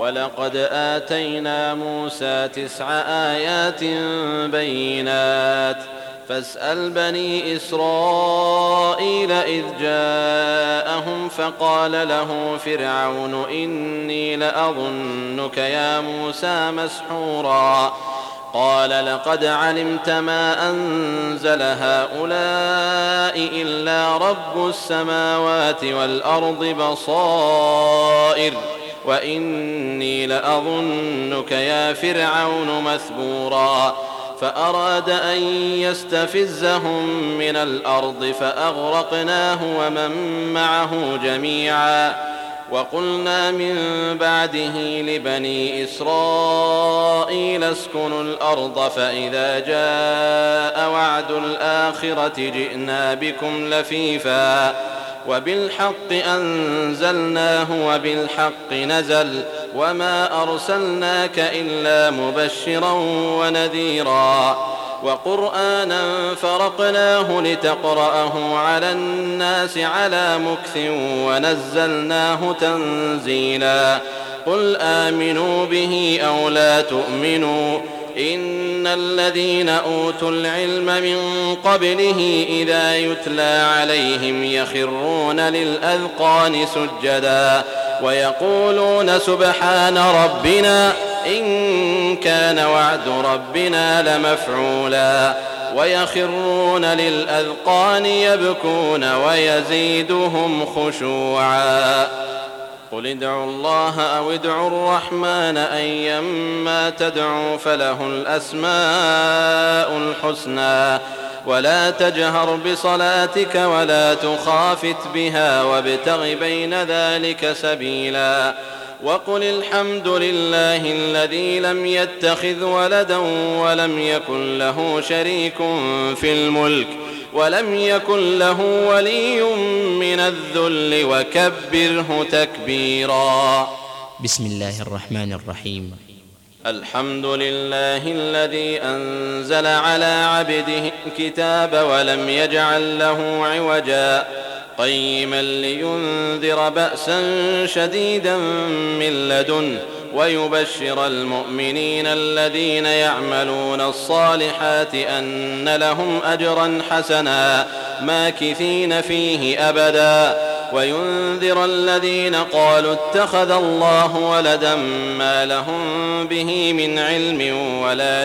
ولقد آتينا موسى 9 آيات بينات فاسأل بني إسرائيل إذ جاءهم فقال له فرعون إني لأظنك يا موسى مسحورا قال لقد علمت ما أنزل هؤلاء إلا رب السماوات والأرض بصائر وإني لأظنك يا فرعون مثبورا فأراد أن يستفزهم من الأرض فأغرقناه ومن معه جميعا وقلنا من بعده لبني إسرائيل اسكنوا الأرض فإذا جاء وعد الآخرة جئنا بكم لفيفا وبالحق أنزلناه وبالحق نزل وما أرسلناك إلا مبشرا ونذيرا وقرآنا فرقناه لتقرأه على الناس على مكث ونزلناه تنزيلا قل آمنوا به أو لا تؤمنوا إن الذين أوتوا العلم من قبله إذا يتلى عليهم يخرون للأذقان سجدا ويقولون سبحان ربنا إن كان وعد ربنا لمفعولا ويخرون للأذقان يبكون ويزيدهم خشوعا قل ادعوا الله أو ادعوا الرحمن أيما تدعوا فله الأسماء الحسنى ولا تجهر بصلاتك ولا تخافت بها وابتغ بين ذلك سبيلا وقل الحمد لله الذي لم يتخذ ولدا ولم يكن له شريك في الملك ولم يكن له ولي من الذل وكبره تكبيرا. بسم الله الرحمن الرحيم. الحمد لله الذي أنزل على عبده الكتاب ولم يجعل له عوجا قيما لينذر بأسا شديدا من لدنه ويبشر المؤمنين الذين يعملون الصالحات أن لهم أجرا حسنا ماكثين فيه أبدا وينذر الذين قالوا اتخذ الله ولدا ما لهم به من علم ولا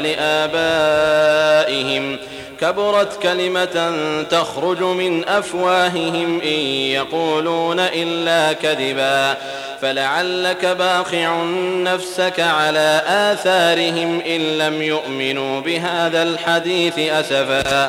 لآبائهم كبرت كلمة تخرج من أفواههم إن يقولون إلا كذبا فلعلك باخع نفسك على آثارهم إن لم يؤمنوا بهذا الحديث أسفا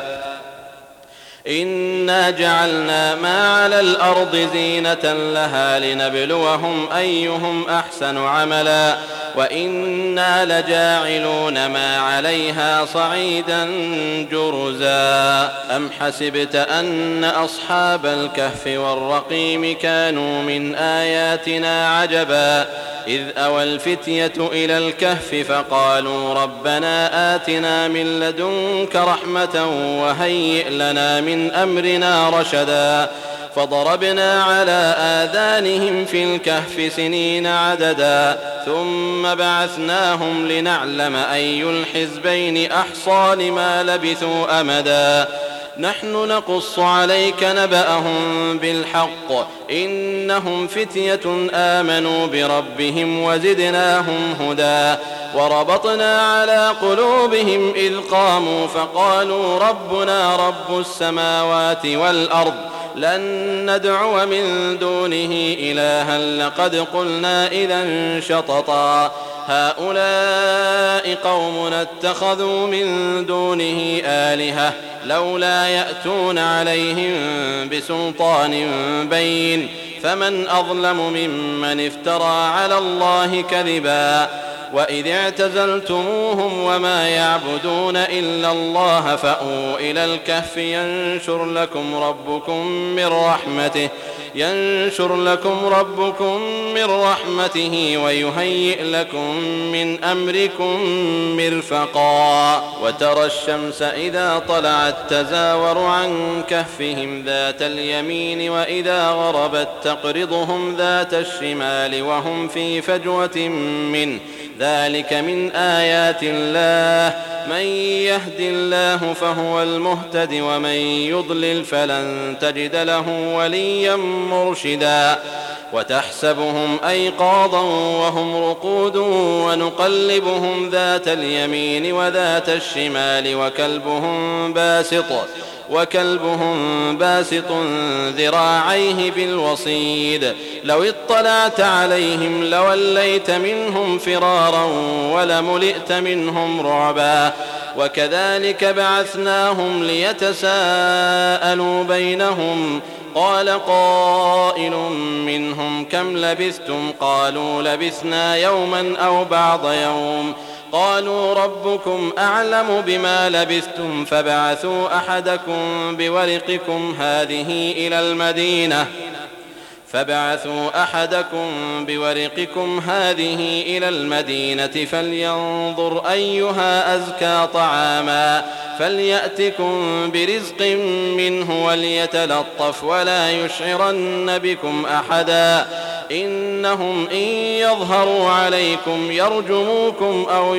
إنا جعلنا ما على الأرض زينة لها لنبلوهم أيهم أحسن عملا وإنا لجاعلون ما عليها صعيدا جرزا أم حسبت أن أصحاب الكهف والرقيم كانوا من آياتنا عجبا إذ أوى الفتية إلى الكهف فقالوا ربنا آتنا من لدنك رحمة وهيئ لنا من أمرنا رشدا فضربنا على آذانهم في الكهف سنين عددا ثم بعثناهم لنعلم أي الحزبين أحصى لما لبثوا أمدا نحن نقص عليك نبأهم بالحق إنهم فتية آمنوا بربهم وزدناهم هدى وربطنا على قلوبهم إذ قاموا فقالوا ربنا رب السماوات والأرض لن ندعو من دونه إلها لقد قلنا إذا شططا هؤلاء قومنا اتخذوا من دونه آلهة لولا يأتون عليهم بسلطان بين فمن أظلم ممن افترى على الله كذبا وإذ اعتزلتموهم وما يعبدون إلا الله فأووا إلى الكهف ينشر لكم ربكم من رحمته ويهيئ لكم من أمركم مرفقا وترى الشمس إذا طلعت تزاور عن كهفهم ذات اليمين وإذا غربت تقرضهم ذات الشمال وهم في فجوة منه ذلك من آيات الله من يهد الله فهو المهتد ومن يضلل فلن تجد له وليا مرشدا وتحسبهم أيقاظا وهم رقود ونقلبهم ذات اليمين وذات الشمال وكلبهم باسط ذراعيه بالوصيد لو اطلعت عليهم لوليت منهم فرارا ولملئت منهم رعبا وكذلك بعثناهم ليتساءلوا بينهم قال قائل منهم كم لبثتم قالوا لبثنا يوما أو بعض يوم قالوا ربكم أعلم بما لبثتم فابعثوا أحدكم بورقكم هذه إلى المدينة فلينظر أيها أزكى طعاما فليأتكم برزق منه وليتلطف ولا يشعرن بكم أحدا إنهم إن يظهروا عليكم يرجموكم أو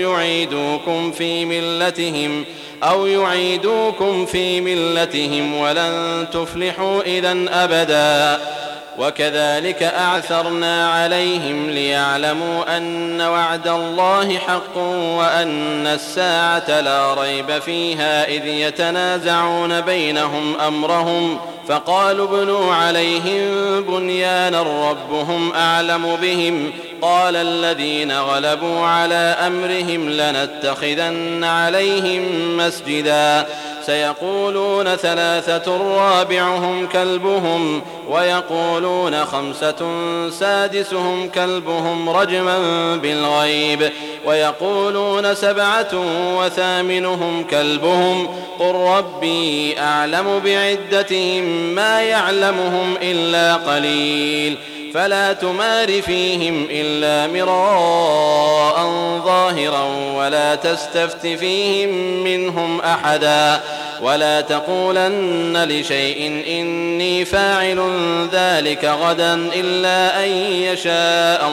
يعيدوكم في ملتهم ولن تفلحوا إذن أبدا وكذلك أعثرنا عليهم ليعلموا أن وعد الله حق وأن الساعة لا ريب فيها إذ يتنازعون بينهم أمرهم فقالوا ابنوا عليهم بنيانا ربهم أعلم بهم قال الذين غلبوا على أمرهم لنتخذن عليهم مسجدا سيقولون 3 رابعهم كلبهم ويقولون 5 سادسهم كلبهم رجما بالغيب ويقولون 7 وثامنهم كلبهم قل ربي أعلم بعدتهم ما يعلمهم إلا قليل فلا تمار فيهم إلا مراء ظاهرا ولا تستفت فيهم منهم أحدا ولا تقولن لشيء إني فاعل ذلك غدا إلا أن يشاء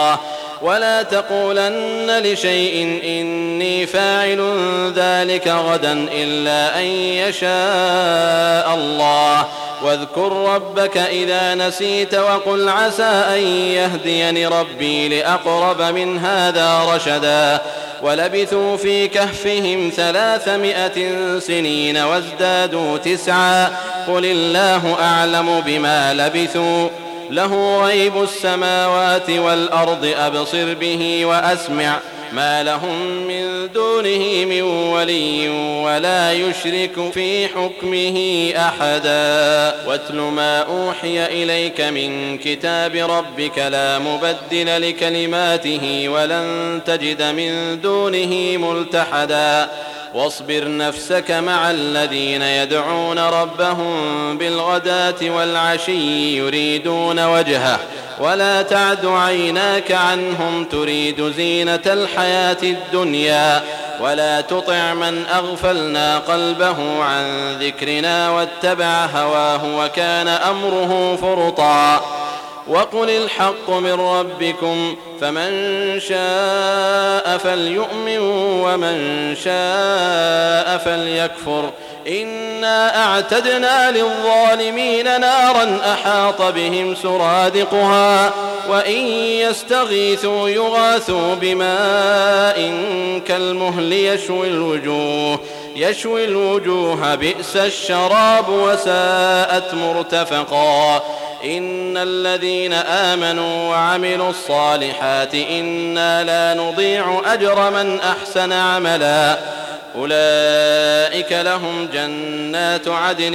الله واذكر ربك إذا نسيت وقل عسى أن يهديني ربي لأقرب من هذا رشدا ولبثوا في كهفهم 300 سنين وازدادوا 9 قل الله أعلم بما لبثوا له غيب السماوات والأرض أبصر به وأسمع ما لهم من دونه من ولي ولا يشرك في حكمه أحدا واتل ما أوحي إليك من كتاب ربك لا مبدل لكلماته ولن تجد من دونه ملتحدا واصبر نفسك مع الذين يدعون ربهم بالغداة والعشي يريدون وجهه ولا تعد عيناك عنهم تريد زينة الحياة الدنيا ولا تطع من أغفلنا قلبه عن ذكرنا واتبع هواه وكان أمره فرطا وقل الحق من ربكم فمن شاء فليؤمن ومن شاء فليكفر إنا أعتدنا للظالمين نارا أحاط بهم سرادقها وإن يستغيثوا يغاثوا بماء كالمهل يشوي الوجوه بئس الشراب وساءت مرتفقا إن الذين آمنوا وعملوا الصالحات إنا لا نضيع أجر من أحسن عملا أولئك لهم جنات عدن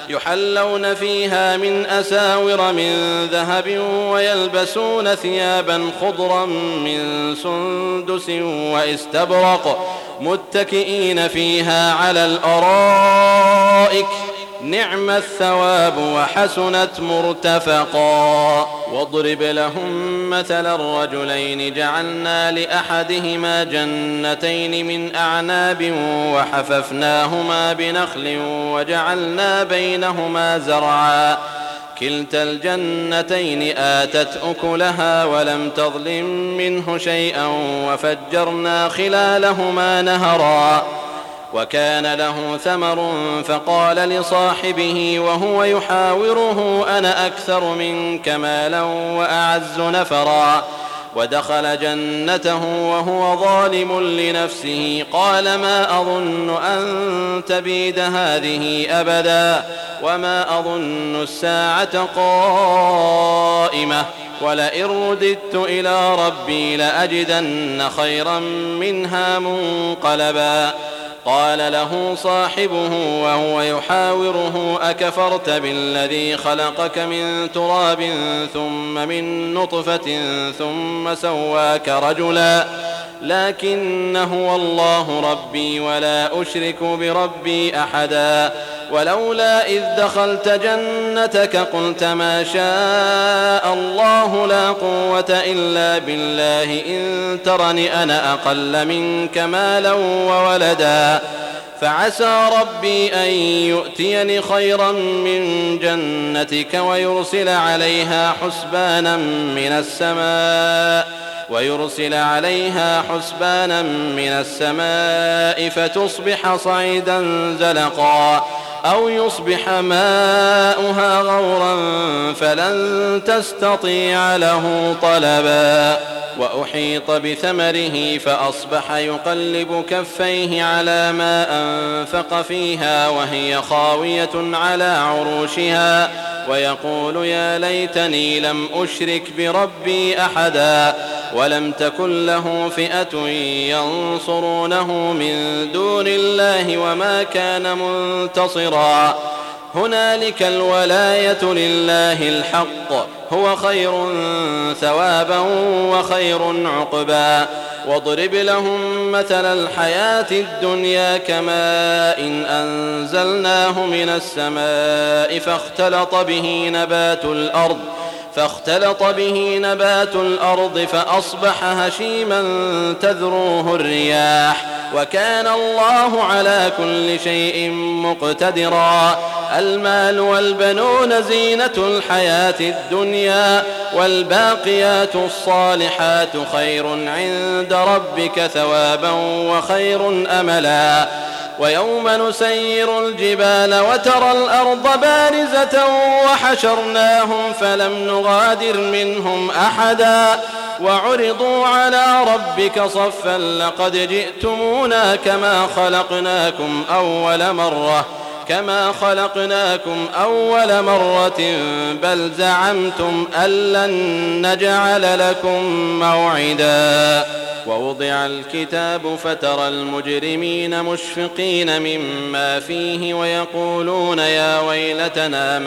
يحلون فيها من أساور من ذهب ويلبسون ثيابا خضرا من سندس واستبرق متكئين فيها على الأرائك نعم الثواب وحسنت مرتفقا. واضرب لهم مثل الرجلين جعلنا لأحدهما جنتين من أعناب وحففناهما بنخل وجعلنا بينهما زرعا كلتا الجنتين آتت أكلها ولم تظلم منه شيئا وفجرنا خلالهما نهرا. وكان له ثمر فقال لصاحبه وهو يحاوره أنا أكثر منك مالا وأعز نفرا. ودخل جنته وهو ظالم لنفسه قال ما أظن أن تبيد هذه أبدا وما أظن الساعة قائمة ولئن رددت إلى ربي لأجدن خيرا منها منقلبا. قال له صاحبه وهو يحاوره أكفرت بالذي خلقك من تراب ثم من نطفة ثم سواك رجلا لكن هو الله ربي ولا أشرك بربي أحدا. ولولا إذ دخلت جنتك قلت ما شاء الله لا قوة إلا بالله إن ترني أنا أقل منك مالا وولدا فعسى ربي أن يؤتيني خيرا من جنتك ويرسل عليها حسبانا من السماء فتصبح صعيدا زلقا أو يصبح ماؤها غورا فلن تستطيع له طلبا. وأحيط بثمره فأصبح يقلب كفيه على ما أنفق فيها وهي خاوية على عروشها ويقول يا ليتني لم أشرك بربي أحدا ولم تكن له فئة ينصرونه من دون الله وما كان منتصرا. هنالك الولاية لله الحق هو خير ثوابا وخير عقبا. واضرب لهم مثل الحياة الدنيا كماء أنزلناه من السماء فاختلط به نبات الأرض فأصبح هشيما تذروه الرياح وكان الله على كل شيء مقتدرا. المال والبنون زينة الحياة الدنيا والباقيات الصالحات خير عند ربك ثوابا وخير أملا. ويوم نسير الجبال وترى الأرض بارزة وحشرناهم فلم نغادر منهم أحدا وعرضوا على ربك صفا لقد جئتمونا كما خلقناكم أول مرة بل زعمتم أن لن نجعل لكم موعدا. ووضع الكتاب فترى المجرمين مشفقين مما فيه ويقولون يا ويلتنا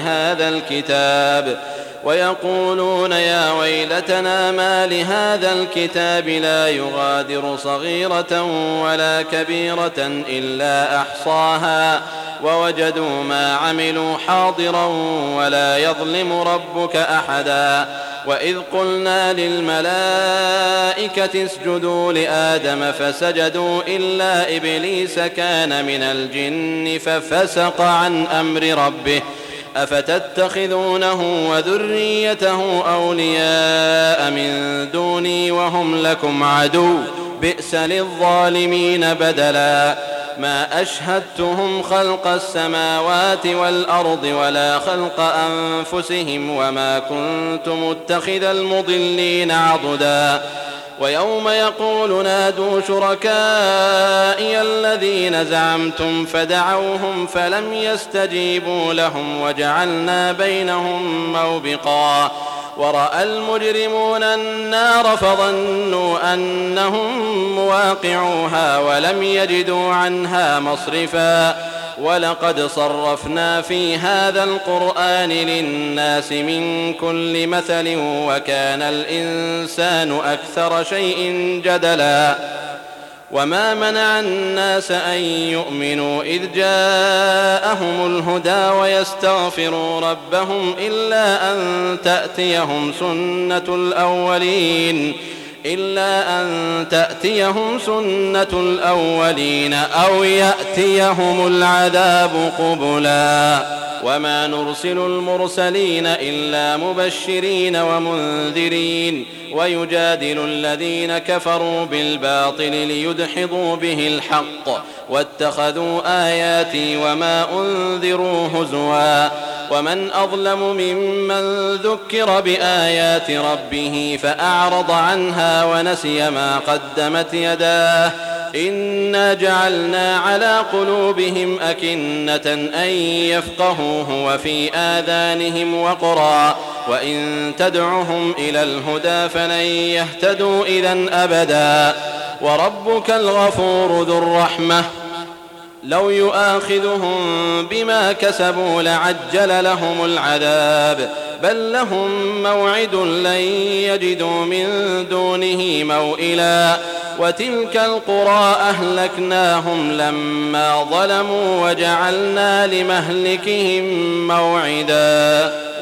ما لهذا الكتاب لا يغادر صغيرة ولا كبيرة إلا أحصاها ووجدوا ما عملوا حاضرا ولا يظلم ربك أحدا. وإذ قلنا للملائكة اسجدوا لآدم فسجدوا إلا إبليس كان من الجن ففسق عن أمر ربه أفتتخذونه وذريته أولياء من دوني وهم لكم عدو بئس للظالمين بدلا. ما أشهدتهم خلق السماوات والأرض ولا خلق أنفسهم وما كنت متخذ المضلين عضدا. ويوم يقول نادوا شركائي الذين زعمتم فدعوهم فلم يستجيبوا لهم وجعلنا بينهم موبقا. ورأى المجرمون النار فظنوا أنهم مواقعوها ولم يجدوا عنها مصرفا. ولقد صرفنا في هذا القرآن للناس من كل مثل وكان الإنسان أكثر شيء جدلا وما منع الناس أن يؤمنوا إذ جاءهم الهدى ويستغفروا ربهم إلا أن تأتيهم سنة الأولين أو يأتيهم العذاب قبلا وما نرسل المرسلين إلا مبشرين ومنذرين ويجادل الذين كفروا بالباطل ليدحضوا به الحق واتخذوا آياتي وما أنذروا هزوا ومن أظلم ممن ذكر بآيات ربه فأعرض عنها ونسي ما قدمت يداه إنا جعلنا على قلوبهم أكنة أن يفقهوه وفي آذانهم وقرا وإن تدعهم إلى الهدى فلن يهتدوا إذن أبدا وربك الغفور ذو الرحمة لو يؤاخذهم بما كسبوا لعجل لهم العذاب بل لهم موعد لن يجدوا من دونه موئلا وتلك القرى أهلكناهم لما ظلموا وجعلنا لمهلكهم موعدا